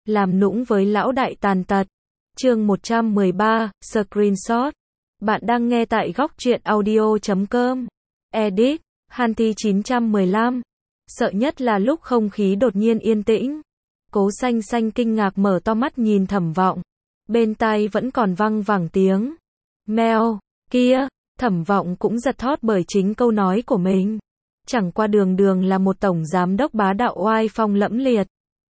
làm nũng với lão đại tàn tật. Chương 113, Screenshot. Bạn đang nghe tại góc truyện audio.com. Edit, Hanti 915. Sợ nhất là lúc không khí đột nhiên yên tĩnh. Cố Xanh Xanh kinh ngạc mở to mắt nhìn Thẩm Vọng. Bên tai vẫn còn văng vẳng tiếng meo, kia, Thẩm Vọng cũng giật thót bởi chính câu nói của mình. Chẳng qua đường đường là một tổng giám đốc bá đạo oai phong lẫm liệt.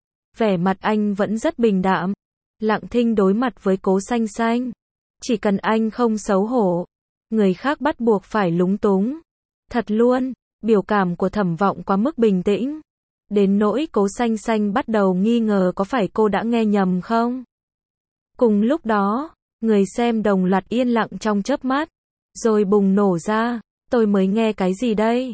Vẻ mặt anh vẫn rất bình đạm, lặng thinh đối mặt với Cố Xanh Xanh. Chỉ cần anh không xấu hổ, người khác bắt buộc phải lúng túng. Thật luôn, biểu cảm của Thẩm Vọng quá mức bình tĩnh. Đến nỗi Cố Xanh Xanh bắt đầu nghi ngờ có phải cô đã nghe nhầm không. Cùng lúc đó, người xem đồng loạt yên lặng trong chớp mắt. Rồi bùng nổ ra, tôi mới nghe cái gì đây?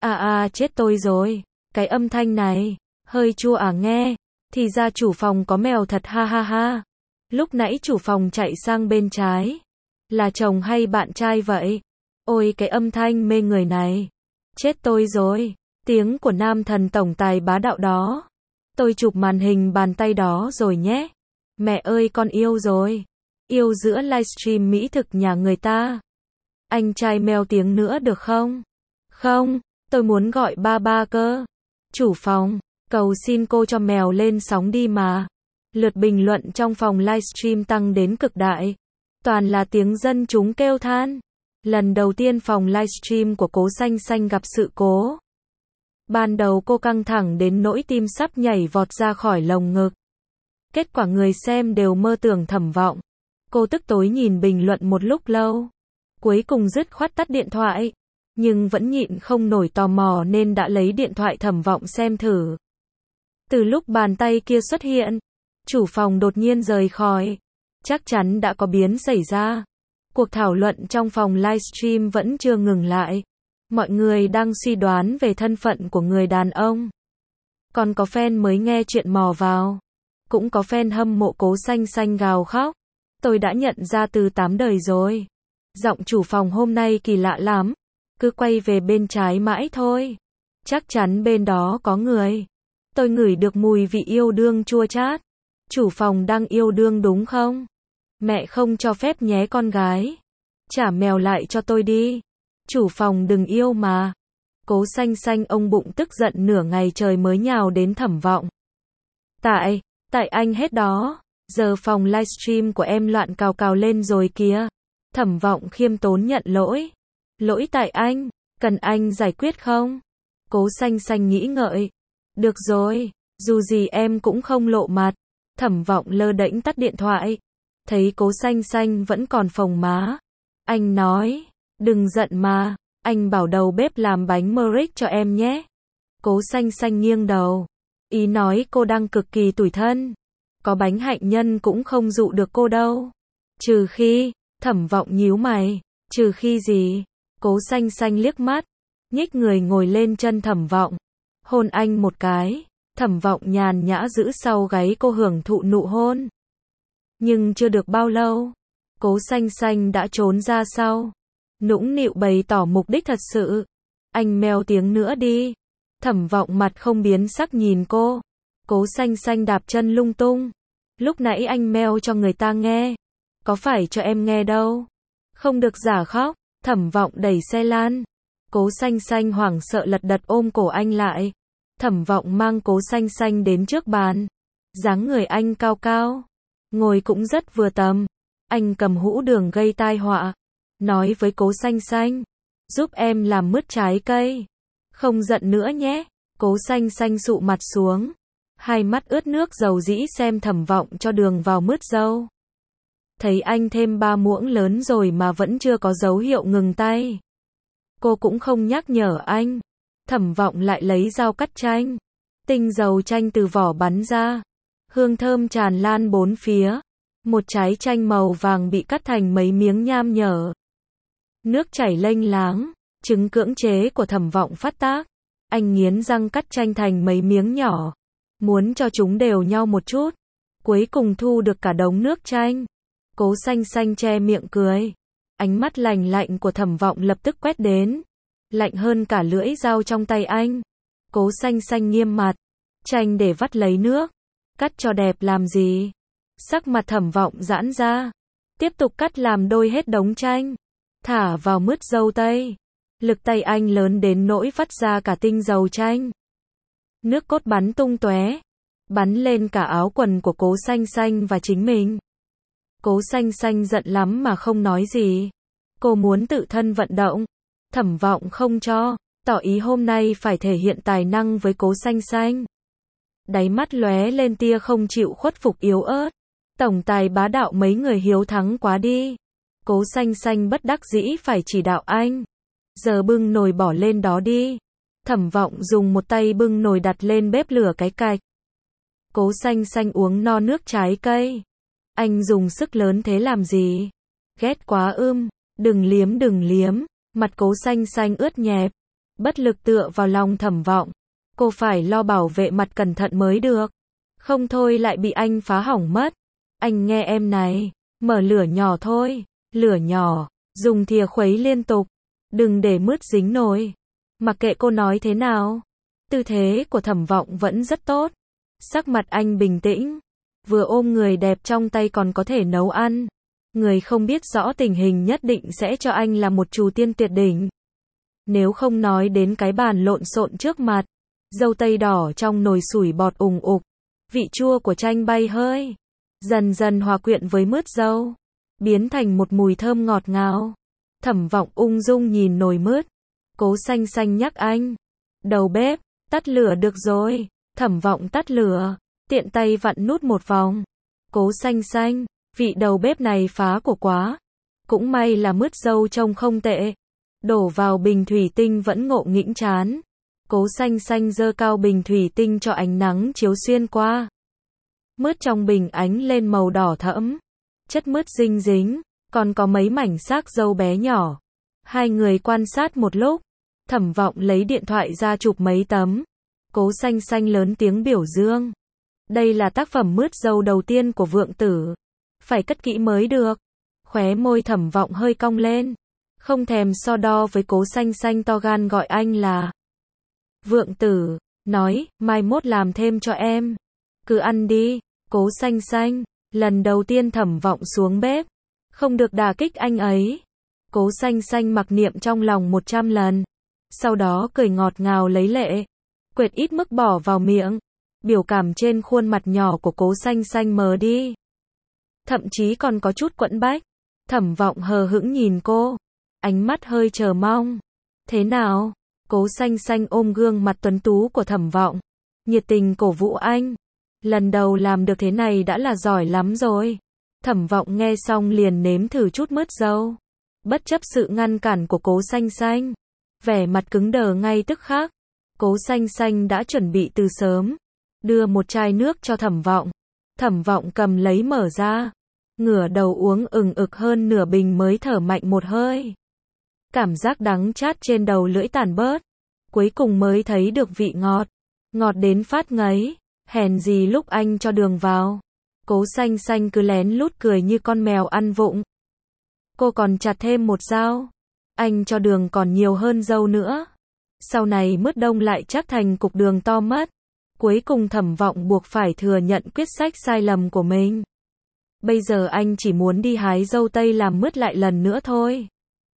Chết tôi rồi, cái âm thanh này, hơi chua à nghe. Thì ra chủ phòng có mèo thật ha ha ha. Lúc nãy chủ phòng chạy sang bên trái. Là chồng hay bạn trai vậy? Ôi cái âm thanh mê người này. Chết tôi rồi, tiếng của nam thần tổng tài bá đạo đó. Tôi chụp màn hình bàn tay đó rồi nhé. Mẹ ơi con yêu rồi. Yêu giữa livestream mỹ thực nhà người ta. Anh trai mèo tiếng nữa được không? Không, tôi muốn gọi ba ba cơ. Chủ phòng, cầu xin cô cho mèo lên sóng đi mà. Lượt bình luận trong phòng livestream tăng đến cực đại. Toàn là tiếng dân chúng kêu than. Lần đầu tiên phòng livestream của Cố Xanh Xanh gặp sự cố. Ban đầu cô căng thẳng đến nỗi tim sắp nhảy vọt ra khỏi lồng ngực. Kết quả người xem đều mơ tưởng Thẩm Vọng. Cô tức tối nhìn bình luận một lúc lâu. Cuối cùng dứt khoát tắt điện thoại. Nhưng vẫn nhịn không nổi tò mò nên đã lấy điện thoại Thẩm Vọng xem thử. Từ lúc bàn tay kia xuất hiện, chủ phòng đột nhiên rời khỏi. Chắc chắn đã có biến xảy ra. Cuộc thảo luận trong phòng livestream vẫn chưa ngừng lại. Mọi người đang suy đoán về thân phận của người đàn ông. Còn có fan mới nghe chuyện mò vào. Cũng có fan hâm mộ Cố Xanh Xanh gào khóc. Tôi đã nhận ra từ 8 đời rồi. Giọng chủ phòng hôm nay kỳ lạ lắm. Cứ quay về bên trái mãi thôi. Chắc chắn bên đó có người. Tôi ngửi được mùi vị yêu đương chua chát. Chủ phòng đang yêu đương đúng không? Mẹ không cho phép nhé con gái. Trả mèo lại cho tôi đi. Chủ phòng đừng yêu mà. Cố Xanh Xanh ông bụng tức giận nửa ngày trời mới nhào đến Thẩm Vọng. Tại anh hết đó. Giờ phòng livestream của em loạn cào cào lên rồi kìa. Thẩm Vọng khiêm tốn nhận lỗi. Lỗi tại anh, cần anh giải quyết không? Cố Xanh Xanh nghĩ ngợi. Được rồi, dù gì em cũng không lộ mặt. Thẩm Vọng lơ đễnh tắt điện thoại. Thấy Cố Xanh Xanh vẫn còn phồng má. Anh nói, đừng giận mà, anh bảo đầu bếp làm bánh meringue cho em nhé. Cố Xanh Xanh nghiêng đầu. Ý nói cô đang cực kỳ tủi thân. Có bánh hạnh nhân cũng không dụ được cô đâu. Trừ khi, Thẩm Vọng nhíu mày. Trừ khi gì? Cố Xanh Xanh liếc mắt. Nhích người ngồi lên chân Thẩm Vọng. Hôn anh một cái. Thẩm Vọng nhàn nhã giữ sau gáy cô hưởng thụ nụ hôn. Nhưng chưa được bao lâu. Cố Xanh Xanh đã trốn ra sau. Nũng nịu bày tỏ mục đích thật sự. Anh meo tiếng nữa đi. Thẩm Vọng mặt không biến sắc nhìn cô. Cố Xanh Xanh đạp chân lung tung. Lúc nãy anh meo cho người ta nghe. Có phải cho em nghe đâu. Không được giả khóc. Thẩm Vọng đẩy xe lan. Cố Xanh Xanh hoảng sợ lật đật ôm cổ anh lại. Thẩm Vọng mang Cố Xanh Xanh đến trước bàn. Dáng người anh cao cao. Ngồi cũng rất vừa tầm. Anh cầm hũ đường gây tai họa. Nói với Cố Xanh Xanh. Giúp em làm mứt trái cây. Không giận nữa nhé. Cố Xanh Xanh sụ mặt xuống. Hai mắt ướt nước dầu dĩ xem Thẩm Vọng cho đường vào mứt dâu. Thấy anh thêm 3 muỗng lớn rồi mà vẫn chưa có dấu hiệu ngừng tay. Cô cũng không nhắc nhở anh. Thẩm Vọng lại lấy dao cắt chanh. Tinh dầu chanh từ vỏ bắn ra. Hương thơm tràn lan bốn phía. Một trái chanh màu vàng bị cắt thành mấy miếng nham nhở. Nước chảy lênh láng. Chứng cưỡng chế của Thẩm Vọng phát tác. Anh nghiến răng cắt chanh thành mấy miếng nhỏ. Muốn cho chúng đều nhau một chút. Cuối cùng thu được cả đống nước chanh. Cố Xanh Xanh che miệng cười. Ánh mắt lạnh lạnh của Thẩm Vọng lập tức quét đến. Lạnh hơn cả lưỡi dao trong tay anh. Cố Xanh Xanh nghiêm mặt. Chanh để vắt lấy nước. Cắt cho đẹp làm gì? Sắc mặt Thẩm Vọng giãn ra. Tiếp tục cắt làm đôi hết đống chanh. Thả vào mứt dâu tây. Lực tay anh lớn đến nỗi vắt ra cả tinh dầu chanh. Nước cốt bắn tung tóe, bắn lên cả áo quần của Cố Xanh Xanh và chính mình. Cố Xanh Xanh giận lắm mà không nói gì. Cô muốn tự thân vận động. Thẩm Vọng không cho, tỏ ý hôm nay phải thể hiện tài năng với Cố Xanh Xanh. Đáy mắt lóe lên tia không chịu khuất phục yếu ớt. Tổng tài bá đạo mấy người hiếu thắng quá đi. Cố Xanh Xanh bất đắc dĩ phải chỉ đạo anh. Giờ bưng nồi bỏ lên đó đi. Thẩm Vọng dùng một tay bưng nồi đặt lên bếp lửa cái cạch. Cố Xanh Xanh uống no nước trái cây. Anh dùng sức lớn thế làm gì? Ghét quá đừng liếm. Mặt Cố Xanh Xanh ướt nhẹp. Bất lực tựa vào lòng Thẩm Vọng. Cô phải lo bảo vệ mặt cẩn thận mới được. Không thôi lại bị anh phá hỏng mất. Anh nghe em này. Mở lửa nhỏ thôi. Lửa nhỏ. Dùng thìa khuấy liên tục. Đừng để mứt dính nồi. Mặc kệ cô nói thế nào. Tư thế của Thẩm Vọng vẫn rất tốt. Sắc mặt anh bình tĩnh. Vừa ôm người đẹp trong tay còn có thể nấu ăn. Người không biết rõ tình hình nhất định sẽ cho anh là một trù tiên tuyệt đỉnh. Nếu không nói đến cái bàn lộn xộn trước mặt. Dâu tây đỏ trong nồi sủi bọt ùng ục. Vị chua của chanh bay hơi. Dần dần hòa quyện với mứt dâu. Biến thành một mùi thơm ngọt ngào. Thẩm Vọng ung dung nhìn nồi mứt. Cố Xanh Xanh nhắc anh. Đầu bếp, tắt lửa được rồi. Thẩm Vọng tắt lửa. Tiện tay vặn nút một vòng. Cố Xanh Xanh, vị đầu bếp này phá của quá. Cũng may là mứt dâu trông không tệ. Đổ vào bình thủy tinh vẫn ngộ nghĩnh chán. Cố Xanh Xanh giơ cao bình thủy tinh cho ánh nắng chiếu xuyên qua. Mứt trong bình ánh lên màu đỏ thẫm. Chất mứt dinh dính, còn có mấy mảnh xác dâu bé nhỏ. Hai người quan sát một lúc. Thẩm Vọng lấy điện thoại ra chụp mấy tấm. Cố Xanh Xanh lớn tiếng biểu dương. Đây là tác phẩm mứt dâu đầu tiên của Vượng Tử. Phải cất kỹ mới được. Khóe môi Thẩm Vọng hơi cong lên. Không thèm so đo với Cố Xanh Xanh to gan gọi anh là Vượng Tử. Nói, mai mốt làm thêm cho em. Cứ ăn đi. Cố Xanh Xanh. Lần đầu tiên Thẩm Vọng xuống bếp. Không được đả kích anh ấy. Cố Xanh Xanh mặc niệm trong lòng 100 lần. Sau đó cười ngọt ngào lấy lệ. Quệt ít mức bỏ vào miệng. Biểu cảm trên khuôn mặt nhỏ của Cố Xanh Xanh mờ đi. Thậm chí còn có chút quẫn bách. Thẩm Vọng hờ hững nhìn cô. Ánh mắt hơi chờ mong. Thế nào? Cố Xanh Xanh ôm gương mặt tuấn tú của Thẩm Vọng. Nhiệt tình cổ vũ anh. Lần đầu làm được thế này đã là giỏi lắm rồi. Thẩm Vọng nghe xong liền nếm thử chút mứt dâu. Bất chấp sự ngăn cản của Cố Xanh Xanh. Vẻ mặt cứng đờ ngay tức khắc. Cố Xanh Xanh đã chuẩn bị từ sớm. Đưa một chai nước cho Thẩm Vọng. Thẩm Vọng cầm lấy mở ra. Ngửa đầu uống ực hơn nửa bình mới thở mạnh một hơi. Cảm giác đắng chát trên đầu lưỡi tản bớt. Cuối cùng mới thấy được vị ngọt. Ngọt đến phát ngấy. Hèn gì lúc anh cho đường vào. Cố Xanh Xanh cứ lén lút cười như con mèo ăn vụng. Cô còn chặt thêm một dao. Anh cho đường còn nhiều hơn dâu nữa. Sau này mứt đông lại chắc thành cục đường to mất. Cuối cùng Thẩm Vọng buộc phải thừa nhận quyết sách sai lầm của mình. Bây giờ anh chỉ muốn đi hái dâu tây làm mứt lại lần nữa thôi.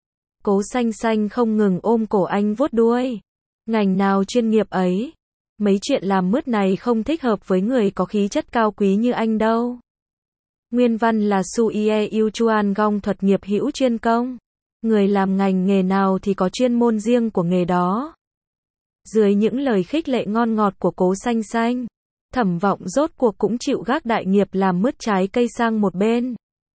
Cố Xanh Xanh không ngừng ôm cổ anh vuốt đuôi. Ngành nào chuyên nghiệp ấy. Mấy chuyện làm mứt này không thích hợp với người có khí chất cao quý như anh đâu. Nguyên văn là Suie Yêu Chuan Gong thuật nghiệp hữu chuyên công. Người làm ngành nghề nào thì có chuyên môn riêng của nghề đó. Dưới những lời khích lệ ngon ngọt của Cố Xanh Xanh, Thẩm Vọng rốt cuộc cũng chịu gác đại nghiệp làm mứt trái cây sang một bên.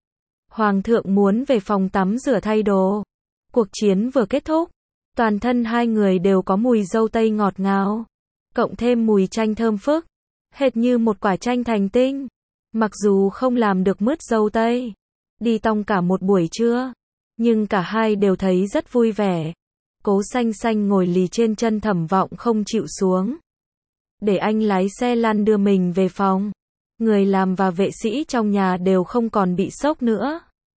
Hoàng thượng muốn về phòng tắm rửa thay đồ. Cuộc chiến vừa kết thúc, toàn thân hai người đều có mùi dâu tây ngọt ngào, cộng thêm mùi chanh thơm phức, hệt như một quả chanh thành tinh. Mặc dù không làm được mứt dâu tây, đi tong cả một buổi trưa, nhưng cả hai đều thấy rất vui vẻ. Cố Xanh Xanh ngồi lì trên chân Thẩm Vọng không chịu xuống. Để anh lái xe lăn đưa mình về phòng. Người làm và vệ sĩ trong nhà đều không còn bị sốc nữa.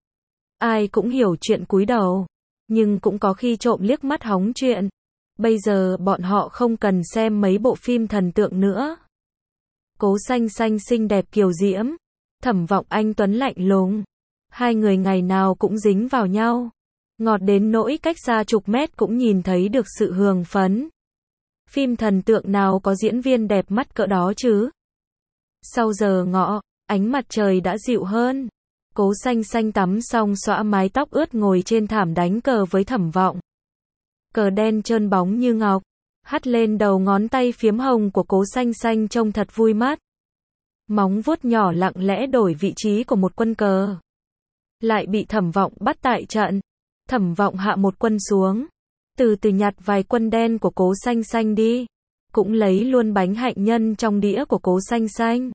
Ai cũng hiểu chuyện cúi đầu. Nhưng cũng có khi trộm liếc mắt hóng chuyện. Bây giờ bọn họ không cần xem mấy bộ phim thần tượng nữa. Cố Xanh Xanh xinh đẹp kiều diễm, Thẩm Vọng anh tuấn lạnh lùng. Hai người ngày nào cũng dính vào nhau. Ngọt đến nỗi cách xa chục mét cũng nhìn thấy được sự hương phấn. Phim thần tượng nào có diễn viên đẹp mắt cỡ đó chứ? Sau giờ ngọ, ánh mặt trời đã dịu hơn. Cố Xanh Xanh tắm xong xõa mái tóc ướt ngồi trên thảm đánh cờ với Thẩm Vọng. Cờ đen trơn bóng như ngọc, hắt lên đầu ngón tay phiếm hồng của Cố Xanh Xanh trông thật vui mắt. Móng vuốt nhỏ lặng lẽ đổi vị trí của một quân cờ. Lại bị Thẩm Vọng bắt tại trận. Thẩm Vọng hạ một quân xuống, từ từ nhặt vài quân đen của Cố Xanh Xanh đi, cũng lấy luôn bánh hạnh nhân trong đĩa của Cố Xanh Xanh.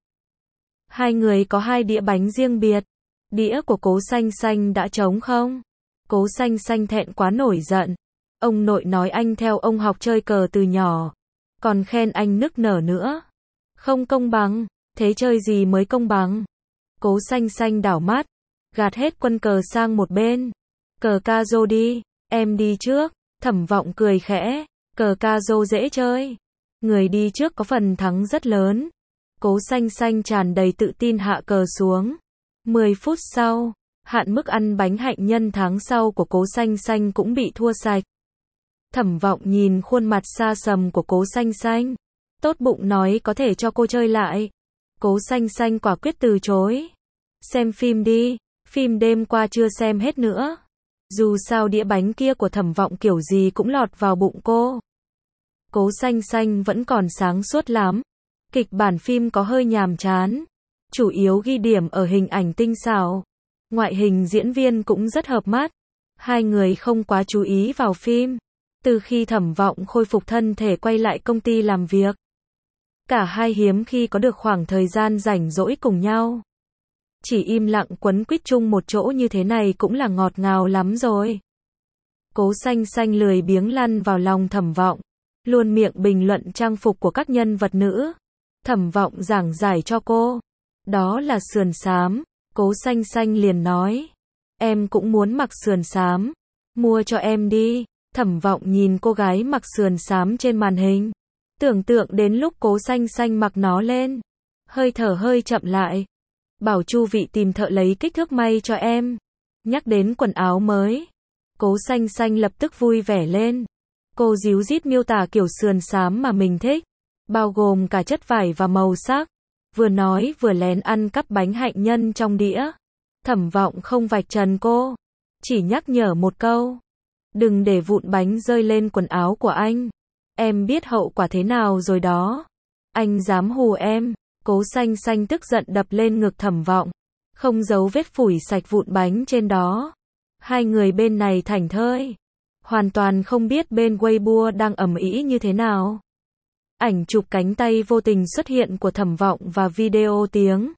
Hai người có hai đĩa bánh riêng biệt. Đĩa của Cố Xanh Xanh đã trống không? Cố Xanh Xanh thẹn quá nổi giận. Ông nội nói anh theo ông học chơi cờ từ nhỏ, còn khen anh nức nở nữa. Không công bằng, thế chơi gì mới công bằng? Cố Xanh Xanh đảo mắt, gạt hết quân cờ sang một bên. Cờ ca rô đi, em đi trước. Thẩm Vọng cười khẽ, cờ ca rô dễ chơi. Người đi trước có phần thắng rất lớn. Cố Xanh Xanh tràn đầy tự tin hạ cờ xuống. 10 phút sau, hạn mức ăn bánh hạnh nhân tháng sau của Cố Xanh Xanh cũng bị thua sạch. Thẩm Vọng nhìn khuôn mặt xa sầm của Cố Xanh Xanh, tốt bụng nói có thể cho cô chơi lại. Cố Xanh Xanh quả quyết từ chối. Xem phim đi, phim đêm qua chưa xem hết nữa. Dù sao đĩa bánh kia của Thẩm Vọng kiểu gì cũng lọt vào bụng cô. Cố Xanh Xanh vẫn còn sáng suốt lắm. Kịch bản phim có hơi nhàm chán, chủ yếu ghi điểm ở hình ảnh tinh xảo. Ngoại hình diễn viên cũng rất hợp mắt. Hai người không quá chú ý vào phim. Từ khi Thẩm Vọng khôi phục thân thể quay lại công ty làm việc, cả hai hiếm khi có được khoảng thời gian rảnh rỗi cùng nhau. Chỉ im lặng quấn quýt chung một chỗ như thế này cũng là ngọt ngào lắm rồi. Cố Xanh Xanh lười biếng lăn vào lòng Thẩm Vọng, luôn miệng bình luận trang phục của các nhân vật nữ. Thẩm Vọng giảng giải cho cô, đó là sườn xám. Cố Xanh Xanh liền nói, em cũng muốn mặc sườn xám, mua cho em đi. Thẩm Vọng nhìn cô gái mặc sườn xám trên màn hình, tưởng tượng đến lúc Cố Xanh Xanh mặc nó lên, hơi thở hơi chậm lại. Bảo Chu Vị tìm thợ lấy kích thước may cho em. Nhắc đến quần áo mới, Cố Xanh Xanh lập tức vui vẻ lên. Cô díu dít miêu tả kiểu sườn xám mà mình thích, bao gồm cả chất vải và màu sắc. Vừa nói vừa lén ăn cắp bánh hạnh nhân trong đĩa. Thẩm Vọng không vạch trần cô, chỉ nhắc nhở một câu, đừng để vụn bánh rơi lên quần áo của anh. Em biết hậu quả thế nào rồi đó. Anh dám hù em. Cố Xanh Xanh tức giận đập lên ngực Thẩm Vọng, không giấu vết phủi sạch vụn bánh trên đó. Hai người bên này thảnh thơi, hoàn toàn không biết bên Weibo đang ầm ĩ như thế nào. Ảnh chụp cánh tay vô tình xuất hiện của Thẩm Vọng và video tiếng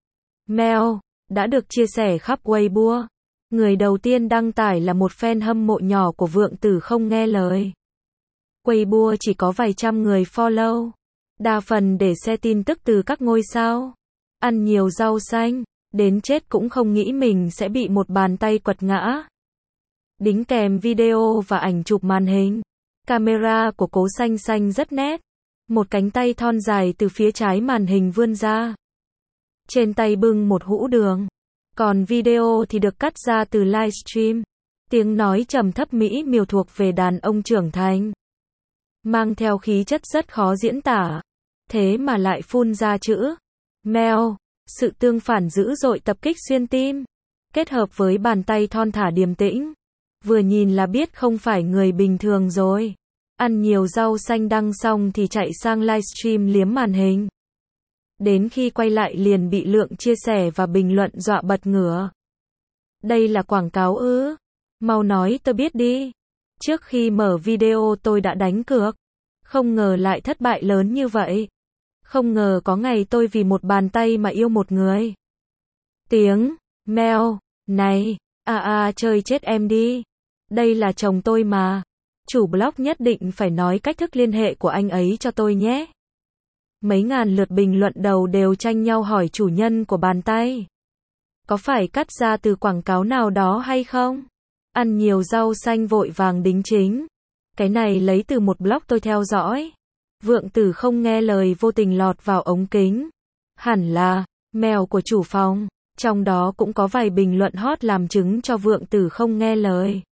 Mèo đã được chia sẻ khắp Weibo. Người đầu tiên đăng tải là một fan hâm mộ nhỏ của Vượng Tử không nghe lời. Weibo chỉ có vài trăm người follow, đa phần để share tin tức từ các ngôi sao. Ăn nhiều rau xanh, đến chết cũng không nghĩ mình sẽ bị một bàn tay quật ngã. Đính kèm video và ảnh chụp màn hình. Camera của Cố Xanh Xanh rất nét. Một cánh tay thon dài từ phía trái màn hình vươn ra. Trên tay bưng một hũ đường. Còn video thì được cắt ra từ livestream. Tiếng nói trầm thấp mỹ miều thuộc về đàn ông trưởng thành, mang theo khí chất rất khó diễn tả. Thế mà lại phun ra chữ mèo. Sự tương phản dữ dội tập kích xuyên tim, kết hợp với bàn tay thon thả điềm tĩnh. Vừa nhìn là biết không phải người bình thường rồi. Ăn nhiều rau xanh đăng xong thì chạy sang livestream liếm màn hình. Đến khi quay lại liền bị lượng chia sẻ và bình luận dọa bật ngửa. Đây là quảng cáo ư? Mau nói tôi biết đi. Trước khi mở video tôi đã đánh cược. Không ngờ lại thất bại lớn như vậy. Không ngờ có ngày tôi vì một bàn tay mà yêu một người. Tiếng mèo này, chơi chết em đi. Đây là chồng tôi mà. Chủ blog nhất định phải nói cách thức liên hệ của anh ấy cho tôi nhé. Mấy ngàn lượt bình luận đầu đều tranh nhau hỏi chủ nhân của bàn tay, có phải cắt ra từ quảng cáo nào đó hay không? Ăn nhiều rau xanh vội vàng đính chính. Cái này lấy từ một blog tôi theo dõi. Vượng Tử không nghe lời vô tình lọt vào ống kính. Hẳn là mèo của chủ phòng. Trong đó cũng có vài bình luận hot làm chứng cho Vượng Tử không nghe lời.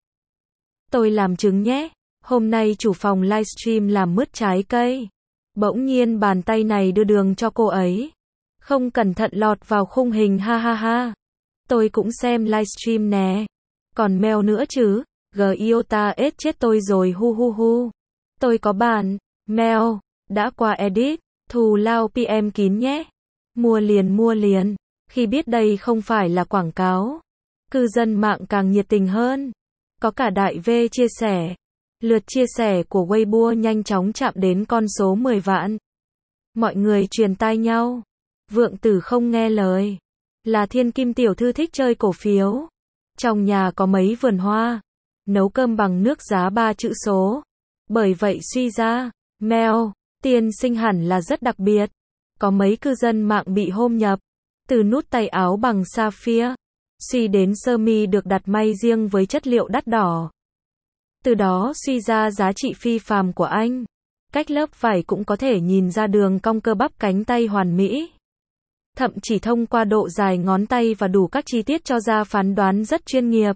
Tôi làm chứng nhé. Hôm nay chủ phòng livestream làm mứt trái cây. Bỗng nhiên bàn tay này đưa đường cho cô ấy. Không cẩn thận lọt vào khung hình ha ha ha. Tôi cũng xem livestream nè. Còn mèo nữa chứ. Giota ết chết tôi rồi hu hu hu. Tôi có bản. Mèo. Đã qua edit. Thù lao PM kín nhé. Mua liền. Khi biết đây không phải là quảng cáo. Cư dân mạng càng nhiệt tình hơn. Có cả đại V chia sẻ. Lượt chia sẻ của Weibo nhanh chóng chạm đến con số 10 vạn. Mọi người truyền tai nhau. Vượng Tử không nghe lời. Là thiên kim tiểu thư thích chơi cổ phiếu. Trong nhà có mấy vườn hoa. Nấu cơm bằng nước giá 3 chữ số. Bởi vậy suy ra, mèo, tiên sinh hẳn là rất đặc biệt. Có mấy cư dân mạng bị hôm nhập. Từ nút tay áo bằng sapphire. Suy đến sơ mi được đặt may riêng với chất liệu đắt đỏ. Từ đó suy ra giá trị phi phàm của anh. Cách lớp vải cũng có thể nhìn ra đường cong cơ bắp cánh tay hoàn mỹ. Thậm chỉ thông qua độ dài ngón tay và đủ các chi tiết cho ra phán đoán rất chuyên nghiệp.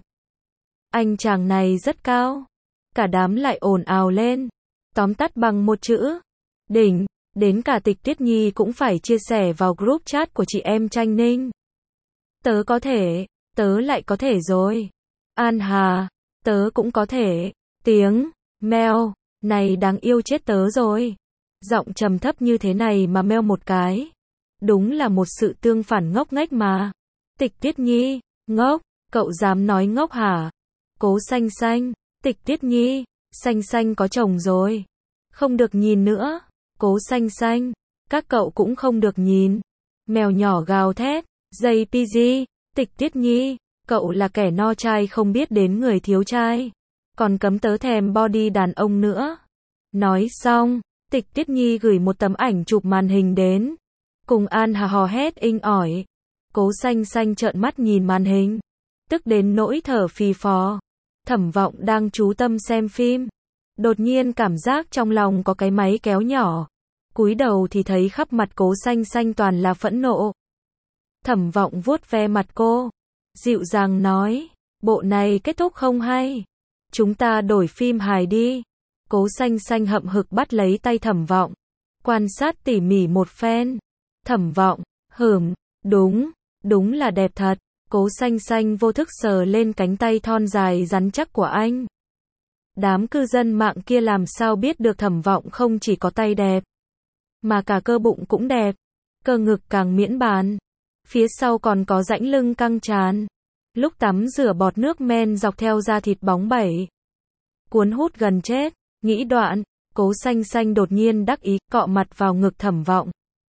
Anh chàng này rất cao. Cả đám lại ồn ào lên. Tóm tắt bằng một chữ. Đỉnh. Đến cả Tịch Tuyết Nhi cũng phải chia sẻ vào group chat của chị em Tranh Ninh. Tớ có thể. Tớ lại có thể rồi. An Hà. Tớ cũng có thể. Tiếng. Mèo. Này đáng yêu chết tớ rồi. Giọng trầm thấp như thế này mà meo một cái. Đúng là một sự tương phản ngốc nghếch mà. Tịch Tuyết Nhi. Ngốc. Cậu dám nói ngốc hả? Cố Xanh Xanh. Tịch Tuyết Nhi. Xanh Xanh có chồng rồi. Không được nhìn nữa. Cố Xanh Xanh. Các cậu cũng không được nhìn. Mèo nhỏ gào thét. JPG. Tịch Tuyết Nhi. Cậu là kẻ no trai không biết đến người thiếu trai. Còn cấm tớ thèm body đàn ông nữa. Nói xong, Tịch Tuyết Nhi gửi một tấm ảnh chụp màn hình đến. Cùng An Hà hò hét inh ỏi. Cố Xanh Xanh trợn mắt nhìn màn hình. Tức đến nỗi thở phì phò. Thẩm Vọng đang chú tâm xem phim. Đột nhiên cảm giác trong lòng có cái máy kéo nhỏ. Cúi đầu thì thấy khắp mặt Cố Xanh Xanh toàn là phẫn nộ. Thẩm Vọng vuốt ve mặt cô. Dịu dàng nói. Bộ này kết thúc không hay. Chúng ta đổi phim hài đi. Cố Xanh Xanh hậm hực bắt lấy tay Thẩm Vọng. Quan sát tỉ mỉ một phen. Thẩm Vọng. Đúng là đẹp thật. Cố Xanh Xanh vô thức sờ lên cánh tay thon dài rắn chắc của anh. Đám cư dân mạng kia làm sao biết được Thẩm Vọng không chỉ có tay đẹp. Mà cả cơ bụng cũng đẹp. Cơ ngực càng miễn bàn. Phía sau còn có rãnh lưng căng tràn. Lúc tắm rửa bọt nước men dọc theo da thịt bóng bẩy. Cuốn hút gần chết. Nghĩ đoạn, Cố Xanh Xanh đột nhiên đắc ý cọ mặt vào ngực Thẩm Vọng.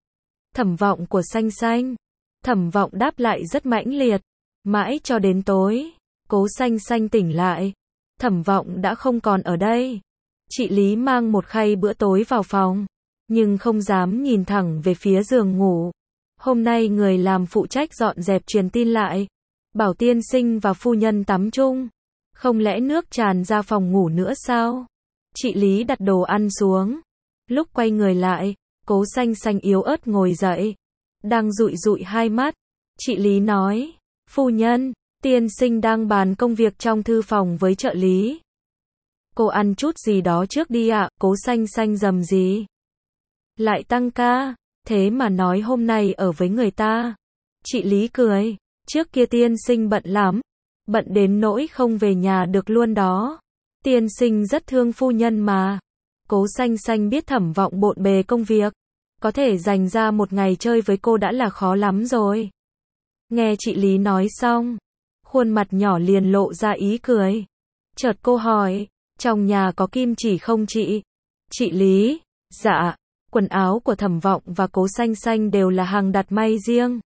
Thẩm Vọng của Xanh Xanh. Thẩm Vọng đáp lại rất mãnh liệt. Mãi cho đến tối, Cố Xanh Xanh tỉnh lại. Thẩm Vọng đã không còn ở đây. Chị Lý mang một khay bữa tối vào phòng. Nhưng không dám nhìn thẳng về phía giường ngủ. Hôm nay người làm phụ trách dọn dẹp truyền tin lại. Bảo tiên sinh và phu nhân tắm chung. Không lẽ nước tràn ra phòng ngủ nữa sao? Chị Lý đặt đồ ăn xuống. Lúc quay người lại, Cố Xanh Xanh yếu ớt ngồi dậy. Đang dụi dụi hai mắt. Chị Lý nói. Phu nhân, tiên sinh đang bàn công việc trong thư phòng với trợ lý. Cô ăn chút gì đó trước đi ạ. Cố Xanh Xanh rầm gì. Lại tăng ca. Thế mà nói hôm nay ở với người ta. Chị Lý cười. Trước kia tiên sinh bận lắm. Bận đến nỗi không về nhà được luôn đó. Tiên sinh rất thương phu nhân mà. Cố Xanh Xanh biết Thẩm Vọng bộn bề công việc. Có thể dành ra một ngày chơi với cô đã là khó lắm rồi. Nghe chị Lý nói xong. Khuôn mặt nhỏ liền lộ ra ý cười. Chợt cô hỏi. Trong nhà có kim chỉ không chị? Chị Lý. Dạ. Quần áo của Thẩm Vọng và Cố Xanh Xanh đều là hàng đặt may riêng.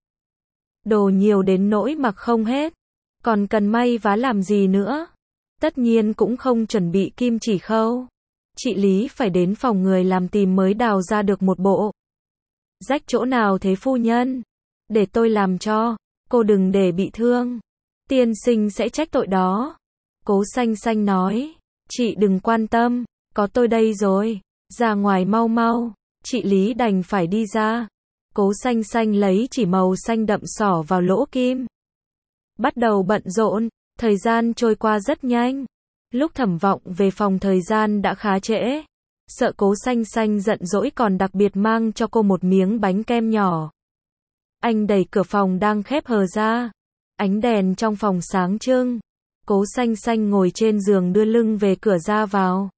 Đồ nhiều đến nỗi mặc không hết. Còn cần may vá làm gì nữa? Tất nhiên cũng không chuẩn bị kim chỉ khâu. Chị Lý phải đến phòng người làm tìm mới đào ra được một bộ. Rách chỗ nào thế phu nhân? Để tôi làm cho. Cô đừng để bị thương. Tiên sinh sẽ trách tội đó. Cố Xanh Xanh nói. Chị đừng quan tâm. Có tôi đây rồi. Ra ngoài mau mau. Chị Lý đành phải đi ra. Cố Xanh Xanh lấy chỉ màu xanh đậm xỏ vào lỗ kim. Bắt đầu bận rộn, thời gian trôi qua rất nhanh. Lúc Thẩm Vọng về phòng thời gian đã khá trễ. Sợ Cố Xanh Xanh giận dỗi còn đặc biệt mang cho cô một miếng bánh kem nhỏ. Anh đẩy cửa phòng đang khép hờ ra. Ánh đèn trong phòng sáng trưng. Cố Xanh Xanh ngồi trên giường đưa lưng về cửa ra vào.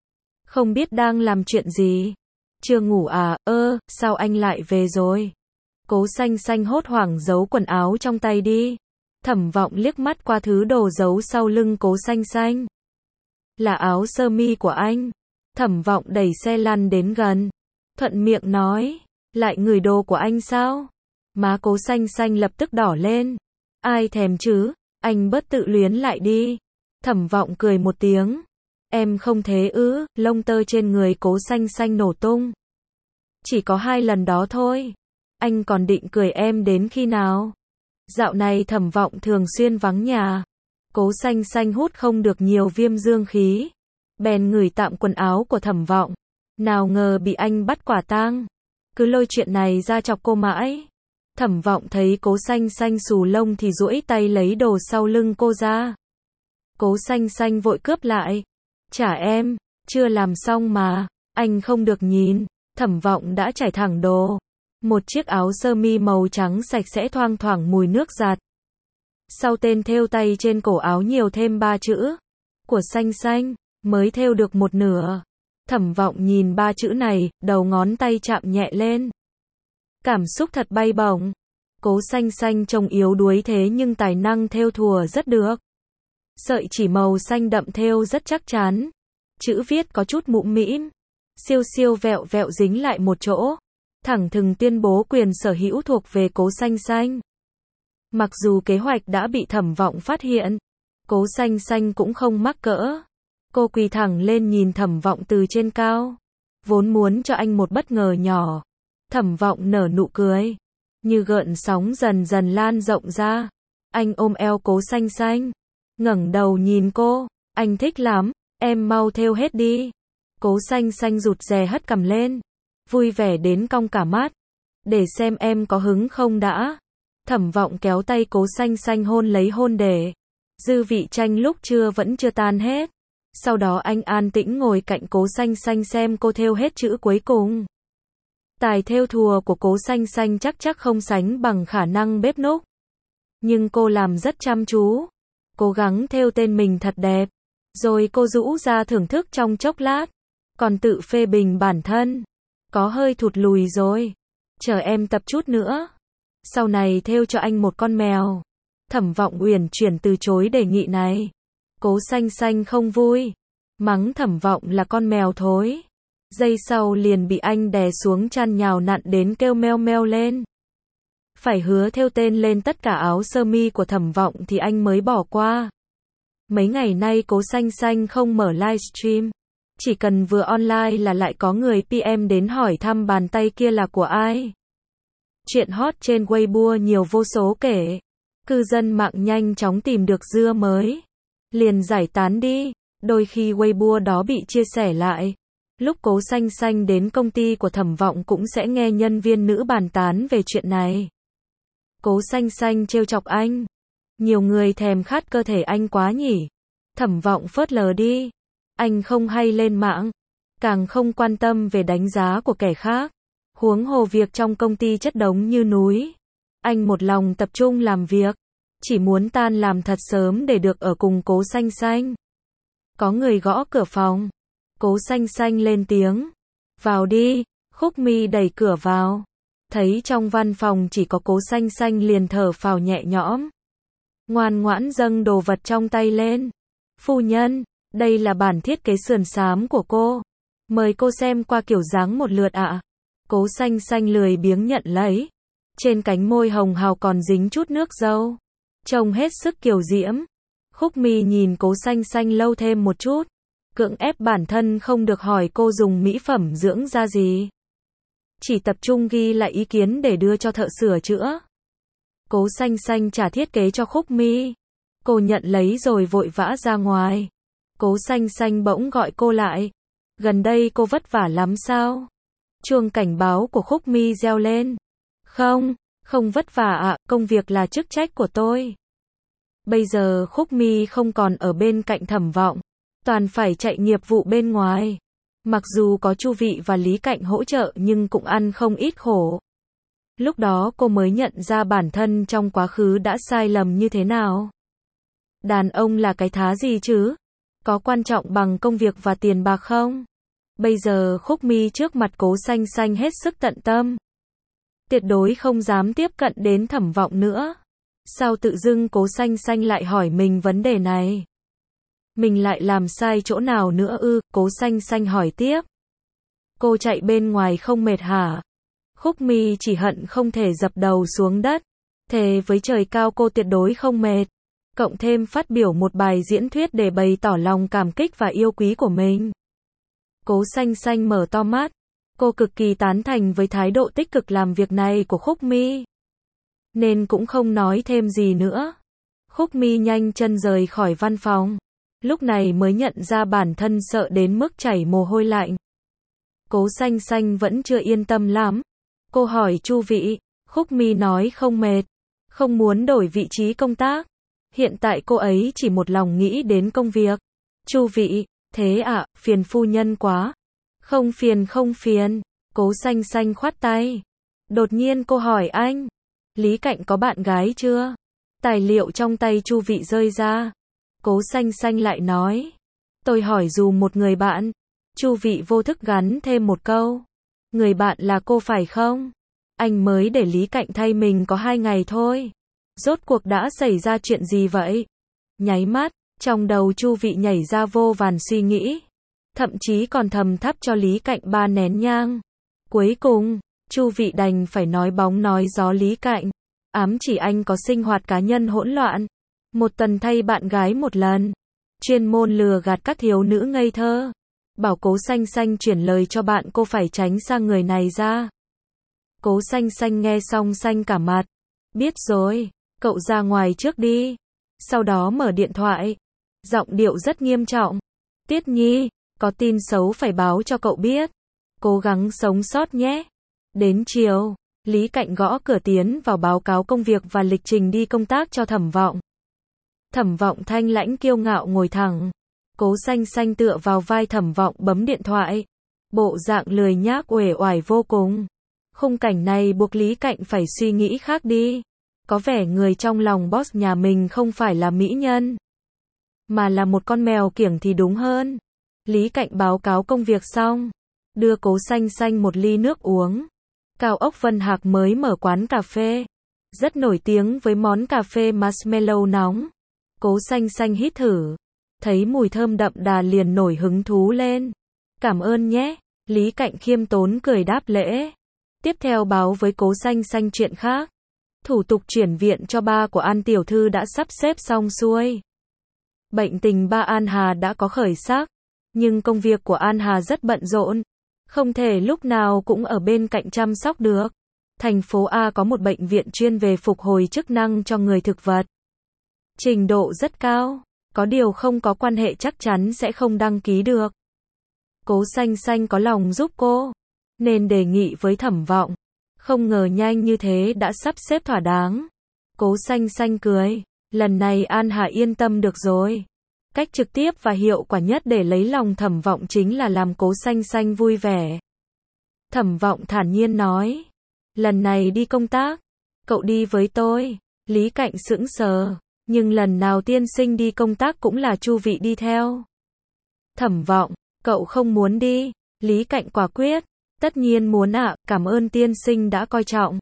Không biết đang làm chuyện gì. Chưa ngủ à, sao anh lại về rồi? Cố Xanh Xanh hốt hoảng giấu quần áo trong tay đi. Thẩm Vọng liếc mắt qua thứ đồ giấu sau lưng Cố Xanh Xanh. Là áo sơ mi của anh. Thẩm Vọng đẩy xe lăn đến gần. Thuận miệng nói, lại ngửi đồ của anh sao? Má Cố Xanh Xanh lập tức đỏ lên. Ai thèm chứ, anh bớt tự luyến lại đi. Thẩm Vọng cười một tiếng. Em không thế ư? Lông tơ trên người Cố Xanh Xanh nổ tung. Chỉ có 2 lần đó thôi. Anh còn định cười em đến khi nào? Dạo này Thẩm Vọng thường xuyên vắng nhà. Cố Xanh Xanh hút không được nhiều viêm dương khí. Bèn ngửi tạm quần áo của Thẩm Vọng. Nào ngờ bị anh bắt quả tang. Cứ lôi chuyện này ra chọc cô mãi. Thẩm Vọng thấy Cố Xanh Xanh xù lông thì duỗi tay lấy đồ sau lưng cô ra. Cố Xanh Xanh vội cướp lại. Trả em, chưa làm xong mà, anh không được nhìn. Thẩm Vọng đã trải thẳng đồ. Một chiếc áo sơ mi màu trắng sạch sẽ thoang thoảng mùi nước giặt. Sau tên thêu tay trên cổ áo nhiều thêm 3 chữ. Của Xanh Xanh, mới thêu được một nửa. Thẩm Vọng nhìn 3 chữ này, đầu ngón tay chạm nhẹ lên. Cảm xúc thật bay bổng. Cố Xanh Xanh trông yếu đuối thế nhưng tài năng thêu thùa rất được. Sợi chỉ màu xanh đậm thêu rất chắc chắn. Chữ viết có chút mũm mĩm. Siêu siêu vẹo vẹo dính lại một chỗ. Thẳng thừng tuyên bố quyền sở hữu thuộc về Cố Xanh Xanh. Mặc dù kế hoạch đã bị Thẩm Vọng phát hiện, Cố Xanh Xanh cũng không mắc cỡ. Cô quỳ thẳng lên nhìn Thẩm Vọng từ trên cao. Vốn muốn cho anh một bất ngờ nhỏ. Thẩm Vọng nở nụ cười. Như gợn sóng dần dần lan rộng ra. Anh ôm eo Cố Xanh Xanh. Ngẩng đầu nhìn cô. Anh thích lắm, em mau thêu hết đi. Cố Xanh Xanh rụt rè hất cằm lên. Vui vẻ đến cong cả mắt. Để xem em có hứng không đã. Thẩm Vọng kéo tay Cố Xanh Xanh hôn lấy hôn để. Dư vị tranh lúc trưa vẫn chưa tan hết. Sau đó anh an tĩnh ngồi cạnh Cố Xanh Xanh xem cô thêu hết chữ cuối cùng. Tài thêu thùa của Cố Xanh Xanh chắc không sánh bằng khả năng bếp núc. Nhưng cô làm rất chăm chú. Cố gắng thêu tên mình thật đẹp. Rồi cô rũ ra thưởng thức trong chốc lát. Còn tự phê bình bản thân. Có hơi thụt lùi rồi. Chờ em tập chút nữa. Sau này thêu cho anh một con mèo. Thẩm Vọng uyển chuyển từ chối đề nghị này. Cố Xanh Xanh không vui. Mắng Thẩm Vọng là con mèo thối. Giây sau liền bị anh đè xuống chăn nhào nặn đến kêu meo meo lên. Phải hứa thêu tên lên tất cả áo sơ mi của Thẩm Vọng thì anh mới bỏ qua. Mấy ngày nay Cố Xanh Xanh không mở livestream. Chỉ cần vừa online là lại có người PM đến hỏi thăm bàn tay kia là của ai. Chuyện hot trên Weibo nhiều vô số kể. Cư dân mạng nhanh chóng tìm được dưa mới. Liền giải tán đi. Đôi khi Weibo đó bị chia sẻ lại. Lúc Cố Xanh Xanh đến công ty của Thẩm Vọng cũng sẽ nghe nhân viên nữ bàn tán về chuyện này. Cố Xanh Xanh trêu chọc anh. Nhiều người thèm khát cơ thể anh quá nhỉ. Thẩm Vọng phớt lờ đi. Anh không hay lên mạng. Càng không quan tâm về đánh giá của kẻ khác. Huống hồ việc trong công ty chất đống như núi. Anh một lòng tập trung làm việc. Chỉ muốn tan làm thật sớm để được ở cùng Cố Xanh Xanh. Có người gõ cửa phòng. Cố Xanh Xanh lên tiếng. Vào đi. Khúc Mi đẩy cửa vào. Thấy trong văn phòng chỉ có Cố Xanh Xanh liền thở phào nhẹ nhõm. Ngoan ngoãn dâng đồ vật trong tay lên. Phu nhân, đây là bản thiết kế sườn xám của cô. Mời cô xem qua kiểu dáng một lượt ạ. Cố Xanh Xanh lười biếng nhận lấy. Trên cánh môi hồng hào còn dính chút nước dâu. Trông hết sức kiều diễm. Khúc Mi nhìn Cố Xanh Xanh lâu thêm một chút. Cưỡng ép bản thân không được hỏi cô dùng mỹ phẩm dưỡng da gì. Chỉ tập trung ghi lại ý kiến để đưa cho thợ sửa chữa. Cố Xanh Xanh trả thiết kế cho Khúc Mi. Cô nhận lấy rồi vội vã ra ngoài. Cố Xanh Xanh bỗng gọi cô lại. Gần đây cô vất vả lắm sao? Chuông cảnh báo của Khúc Mi reo lên. Không, không vất vả ạ, công việc là chức trách của tôi. Bây giờ Khúc Mi không còn ở bên cạnh Thẩm Vọng, toàn phải chạy nghiệp vụ bên ngoài. Mặc dù có Chu Vị và Lý Cạnh hỗ trợ nhưng cũng ăn không ít khổ. Lúc đó cô mới nhận ra bản thân trong quá khứ đã sai lầm như thế nào. Đàn ông là cái thá gì chứ? Có quan trọng bằng công việc và tiền bạc không? Bây giờ Khúc Mi trước mặt Cố Xanh Xanh hết sức tận tâm. Tuyệt đối không dám tiếp cận đến Thẩm Vọng nữa. Sao tự dưng Cố Xanh Xanh lại hỏi mình vấn đề này? Mình lại làm sai chỗ nào nữa ư? Cố Xanh Xanh hỏi tiếp. Cô chạy bên ngoài không mệt hả? Khúc Mi chỉ hận không thể dập đầu xuống đất. Thề với trời cao cô tuyệt đối không mệt. Cộng thêm phát biểu một bài diễn thuyết để bày tỏ lòng cảm kích và yêu quý của mình. Cố Xanh Xanh mở to mắt. Cô cực kỳ tán thành với thái độ tích cực làm việc này của Khúc Mi. Nên cũng không nói thêm gì nữa. Khúc Mi nhanh chân rời khỏi văn phòng. Lúc này mới nhận ra bản thân sợ đến mức chảy mồ hôi lạnh. Cố Xanh Xanh vẫn chưa yên tâm lắm. Cô hỏi Chu Vị. Khúc Mi nói không mệt. Không muốn đổi vị trí công tác. Hiện tại cô ấy chỉ một lòng nghĩ đến công việc. Chu Vị, thế ạ, phiền phu nhân quá. Không phiền không phiền. Cố Xanh Xanh khoát tay. Đột nhiên cô hỏi anh. Lý Cạnh có bạn gái chưa? Tài liệu trong tay Chu Vị rơi ra. Cố Xanh Xanh lại nói. Tôi hỏi dù một người bạn. Chu Vị vô thức gắn thêm một câu. Người bạn là cô phải không? Anh mới để Lý Cạnh thay mình có 2 ngày thôi. Rốt cuộc đã xảy ra chuyện gì vậy? Nháy mắt, trong đầu Chu Vị nhảy ra vô vàn suy nghĩ. Thậm chí còn thầm thắp cho Lý Cạnh 3 nén nhang. Cuối cùng, Chu Vị đành phải nói bóng nói gió Lý Cạnh. Ám chỉ anh có sinh hoạt cá nhân hỗn loạn. Một tuần thay bạn gái một lần. Chuyên môn lừa gạt các thiếu nữ ngây thơ. Bảo Cố Xanh Xanh chuyển lời cho bạn cô phải tránh xa người này ra. Cố Xanh Xanh nghe xong xanh cả mặt. Biết rồi, cậu ra ngoài trước đi. Sau đó mở điện thoại. Giọng điệu rất nghiêm trọng. Tiết Nhi, có tin xấu phải báo cho cậu biết. Cố gắng sống sót nhé. Đến chiều, Lý Cạnh gõ cửa tiến vào báo cáo công việc và lịch trình đi công tác cho Thẩm Vọng. Thẩm Vọng thanh lãnh kiêu ngạo ngồi thẳng. Cố Xanh Xanh tựa vào vai Thẩm Vọng bấm điện thoại. Bộ dạng lười nhác uể oải vô cùng. Khung cảnh này buộc Lý Cạnh phải suy nghĩ khác đi. Có vẻ người trong lòng boss nhà mình không phải là mỹ nhân, mà là một con mèo kiểng thì đúng hơn. Lý Cạnh báo cáo công việc xong. Đưa Cố Xanh Xanh một ly nước uống. Cao ốc Vân Hạc mới mở quán cà phê. Rất nổi tiếng với món cà phê marshmallow nóng. Cố Xanh Xanh hít thử. Thấy mùi thơm đậm đà liền nổi hứng thú lên. Cảm ơn nhé. Lý Cạnh khiêm tốn cười đáp lễ. Tiếp theo báo với Cố Xanh Xanh chuyện khác. Thủ tục chuyển viện cho ba của An tiểu thư đã sắp xếp xong xuôi. Bệnh tình ba An Hà đã có khởi sắc. Nhưng công việc của An Hà rất bận rộn. Không thể lúc nào cũng ở bên cạnh chăm sóc được. Thành phố A có một bệnh viện chuyên về phục hồi chức năng cho người thực vật. Trình độ rất cao. Có điều không có quan hệ chắc chắn sẽ không đăng ký được. Cố Xanh Xanh có lòng giúp cô. Nên đề nghị với Thẩm Vọng. Không ngờ nhanh như thế đã sắp xếp thỏa đáng. Cố Xanh Xanh cười. Lần này An Hà yên tâm được rồi. Cách trực tiếp và hiệu quả nhất để lấy lòng Thẩm Vọng chính là làm Cố Xanh Xanh vui vẻ. Thẩm Vọng thản nhiên nói. Lần này đi công tác. Cậu đi với tôi. Lý Cạnh sững sờ. Nhưng lần nào tiên sinh đi công tác cũng là Chu Vị đi theo. Thẩm Vọng, cậu không muốn đi. Lý Cạnh quả quyết. Tất nhiên muốn ạ, cảm ơn tiên sinh đã coi trọng.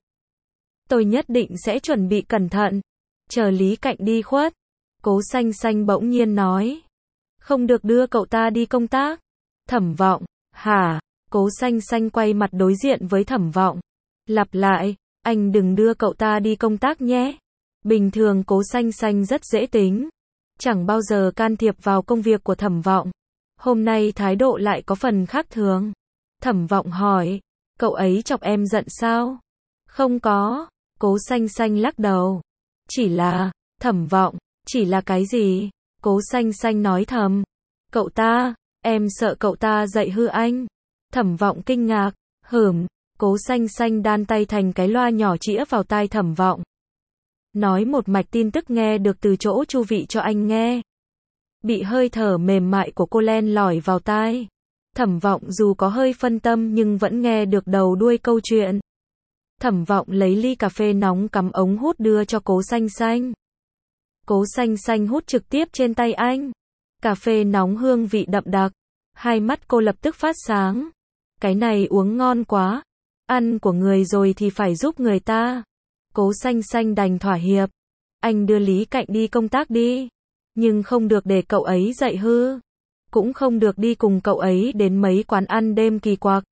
Tôi nhất định sẽ chuẩn bị cẩn thận. Chờ Lý Cạnh đi khuất. Cố Xanh Xanh bỗng nhiên nói. Không được đưa cậu ta đi công tác. Thẩm Vọng, hả? Cố Xanh Xanh quay mặt đối diện với Thẩm Vọng. Lặp lại, anh đừng đưa cậu ta đi công tác nhé. Bình thường Cố Xanh Xanh rất dễ tính. Chẳng bao giờ can thiệp vào công việc của Thẩm Vọng. Hôm nay thái độ lại có phần khác thường. Thẩm Vọng hỏi, cậu ấy chọc em giận sao? Không có. Cố Xanh Xanh lắc đầu. Chỉ là, Thẩm Vọng, chỉ là cái gì? Cố Xanh Xanh nói thầm. Cậu ta, Em sợ cậu ta dạy hư anh. Thẩm Vọng kinh ngạc, Cố Xanh Xanh đan tay thành cái loa nhỏ chĩa vào tai Thẩm Vọng. Nói một mạch tin tức nghe được từ chỗ chu vị cho anh nghe. Bị hơi thở mềm mại của cô len lỏi vào tai. Thẩm Vọng dù có hơi phân tâm nhưng vẫn nghe được đầu đuôi câu chuyện. Thẩm Vọng lấy ly cà phê nóng cắm ống hút đưa cho Cố Xanh Xanh. Cố Xanh Xanh hút trực tiếp trên tay anh. Cà phê nóng hương vị đậm đặc. Hai mắt cô lập tức phát sáng. Cái này uống ngon quá. Ăn của người rồi thì phải giúp người ta. Cố Xanh Xanh đành thỏa hiệp. Anh đưa Lý Cạnh đi công tác đi. Nhưng không được để cậu ấy dạy hư. Cũng không được đi cùng cậu ấy đến mấy quán ăn đêm kỳ quặc.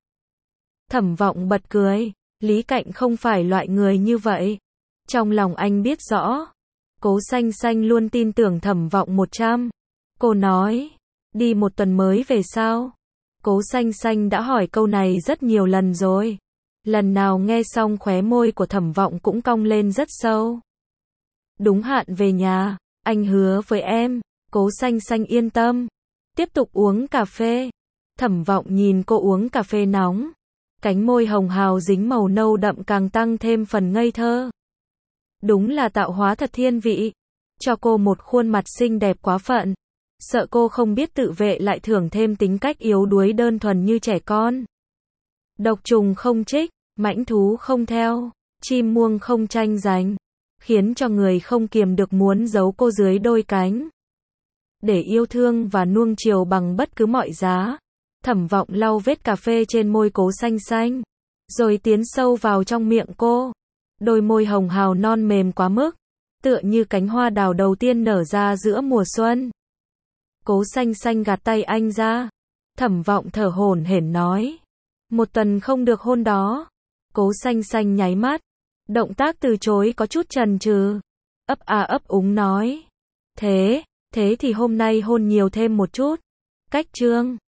Thẩm Vọng bật cười. Lý Cạnh không phải loại người như vậy. Trong lòng anh biết rõ. Cố Xanh Xanh luôn tin tưởng Thẩm Vọng 100. Cô nói. Đi 1 tuần mới về sao? Cố Xanh Xanh đã hỏi câu này rất nhiều lần rồi. Lần nào nghe xong khóe môi của Thẩm Vọng cũng cong lên rất sâu. Đúng hạn về nhà, anh hứa với em. Cố Xanh Xanh yên tâm. Tiếp tục uống cà phê. Thẩm Vọng nhìn cô uống cà phê nóng. Cánh môi hồng hào dính màu nâu đậm càng tăng thêm phần ngây thơ. Đúng là tạo hóa thật thiên vị. Cho cô một khuôn mặt xinh đẹp quá phận. Sợ cô không biết tự vệ lại thưởng thêm tính cách yếu đuối đơn thuần như trẻ con. Độc trùng không trích, mãnh thú không theo, chim muông không tranh giành. Khiến cho người không kiềm được muốn giấu cô dưới đôi cánh. Để yêu thương và nuông chiều bằng bất cứ mọi giá. Thẩm Vọng lau vết cà phê trên môi Cố Xanh Xanh. Rồi tiến sâu vào trong miệng cô. Đôi môi hồng hào non mềm quá mức. Tựa như cánh hoa đào đầu tiên nở ra giữa mùa xuân. Cố Xanh Xanh gạt tay anh ra. Thẩm Vọng thở hổn hển nói. 1 tuần không được hôn đó. Cố Xanh Xanh nháy mắt. Động tác từ chối có chút chần chừ. Ấp a ấp úng nói. Thế thì hôm nay hôn nhiều thêm một chút. Cách chương